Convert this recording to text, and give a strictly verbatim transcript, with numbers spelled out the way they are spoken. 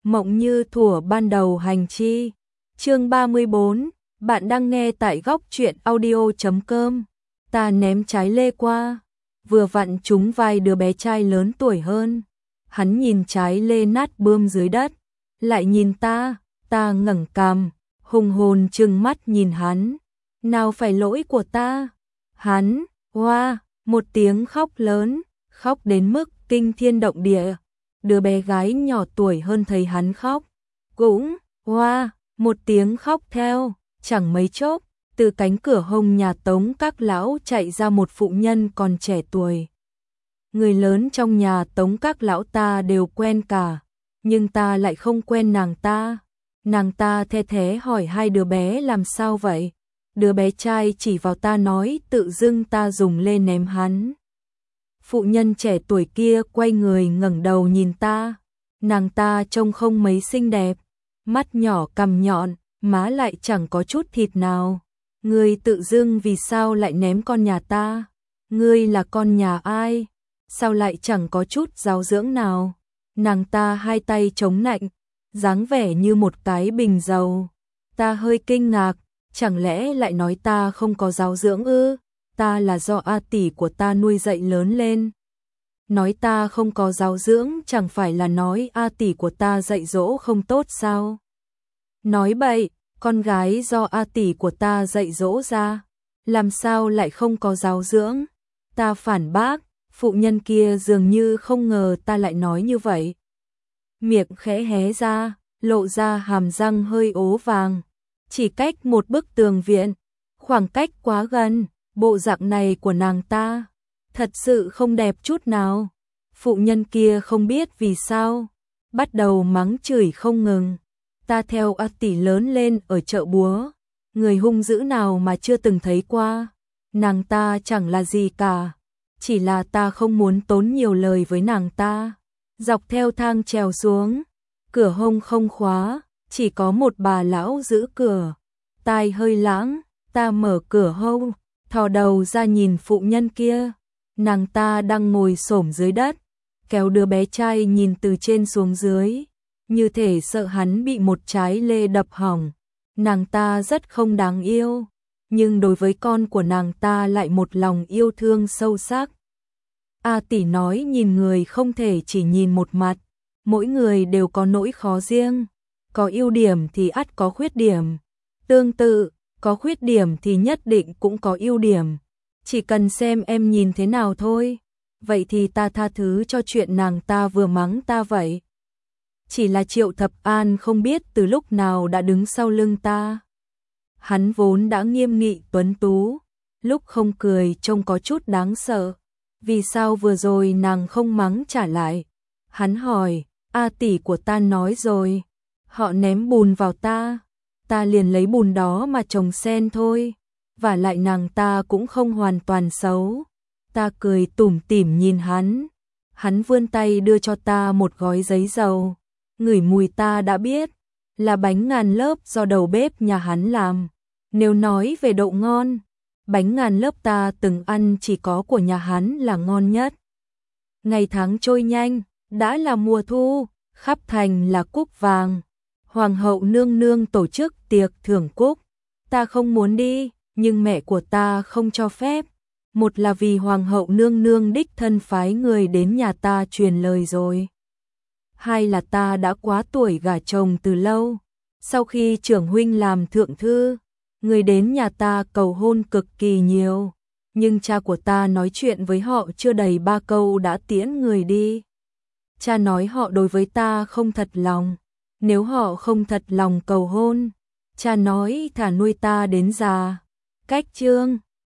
Mộng như thuở ban đầu hành chi. Chương ba mươi bốn, bạn đang nghe tại góc truyện audio chấm com. Ta ném trái lê qua, vừa vặn trúng vai đứa bé trai lớn tuổi hơn. Hắn nhìn trái lê nát bươm dưới đất, lại nhìn ta, ta ngẩng cằm, hùng hồn trừng mắt nhìn hắn. Nào phải lỗi của ta? Hắn, hoa, một tiếng khóc lớn, khóc đến mức kinh thiên động địa. Đứa bé gái nhỏ tuổi hơn thấy hắn khóc, cũng, hoa, một tiếng khóc theo, chẳng mấy chốc, từ cánh cửa hông nhà Tống Các Lão chạy ra một phụ nhân còn trẻ tuổi. Người lớn trong nhà Tống Các Lão ta đều quen cả, nhưng ta lại không quen nàng ta. Nàng ta the thé hỏi hai đứa bé làm sao vậy? Đứa bé trai chỉ vào ta nói tự dưng ta dùng lê ném hắn. Phụ nhân trẻ tuổi kia quay người ngẩng đầu nhìn ta. Nàng ta trông không mấy xinh đẹp, mắt nhỏ cằm nhọn, má lại chẳng có chút thịt nào. Ngươi tự dưng vì sao lại ném con nhà ta? Ngươi là con nhà ai? Sao lại chẳng có chút giáo dưỡng nào? Nàng ta hai tay chống nạnh, dáng vẻ như một cái bình dầu. Ta hơi kinh ngạc, chẳng lẽ lại nói ta không có giáo dưỡng ư? Ta là do A tỷ của ta nuôi dạy lớn lên. Nói ta không có giáo dưỡng chẳng phải là nói A tỷ của ta dạy dỗ không tốt sao? Nói bậy, con gái do A tỷ của ta dạy dỗ ra, làm sao lại không có giáo dưỡng? Ta phản bác, phụ nhân kia dường như không ngờ ta lại nói như vậy. Miệng khẽ hé ra, lộ ra hàm răng hơi ố vàng. Chỉ cách một bức tường viện, khoảng cách quá gần, bộ dạng này của nàng ta thật sự không đẹp chút nào. Phụ nhân kia không biết vì sao, bắt đầu mắng chửi không ngừng. Ta theo A tỷ lớn lên ở chợ búa, người hung dữ nào mà chưa từng thấy qua. Nàng ta chẳng là gì cả, chỉ là ta không muốn tốn nhiều lời với nàng ta. Dọc theo thang trèo xuống, cửa hông không khóa, chỉ có một bà lão giữ cửa. Tai hơi lãng, ta mở cửa hông, thò đầu ra nhìn phụ nhân kia. Nàng ta đang ngồi xổm dưới đất, kéo đứa bé trai nhìn từ trên xuống dưới, như thể sợ hắn bị một trái lê đập hỏng. Nàng ta rất không đáng yêu, nhưng đối với con của nàng ta lại một lòng yêu thương sâu sắc. A tỷ nói nhìn người không thể chỉ nhìn một mặt, mỗi người đều có nỗi khó riêng, có ưu điểm thì ắt có khuyết điểm. Tương tự, có khuyết điểm thì nhất định cũng có ưu điểm, chỉ cần xem em nhìn thế nào thôi. Vậy thì ta tha thứ cho chuyện nàng ta vừa mắng ta vậy. Chỉ là Triệu Thập An không biết từ lúc nào đã đứng sau lưng ta. Hắn vốn đã nghiêm nghị tuấn tú, lúc không cười trông có chút đáng sợ. Vì sao vừa rồi nàng không mắng trả lại? Hắn hỏi, A tỷ của ta nói rồi, họ ném bùn vào ta, ta liền lấy bùn đó mà trồng sen thôi. Và lại nàng ta cũng không hoàn toàn xấu. Ta cười tủm tỉm nhìn hắn. Hắn vươn tay đưa cho ta một gói giấy dầu. Ngửi mùi ta đã biết, là bánh ngàn lớp do đầu bếp nhà hắn làm. Nếu nói về độ ngon, bánh ngàn lớp ta từng ăn chỉ có của nhà hắn là ngon nhất. Ngày tháng trôi nhanh, đã là mùa thu, khắp thành là cúc vàng. Hoàng hậu nương nương tổ chức tiệc thưởng cúc. Ta không muốn đi, nhưng mẹ của ta không cho phép. Một là vì hoàng hậu nương nương đích thân phái người đến nhà ta truyền lời rồi. Hai là ta đã quá tuổi gả chồng từ lâu. Sau khi trưởng huynh làm thượng thư, người đến nhà ta cầu hôn cực kỳ nhiều. Nhưng cha của ta nói chuyện với họ chưa đầy ba câu đã tiễn người đi. Cha nói họ đối với ta không thật lòng. Nếu họ không thật lòng cầu hôn, cha nói thả nuôi ta đến già. Cách chương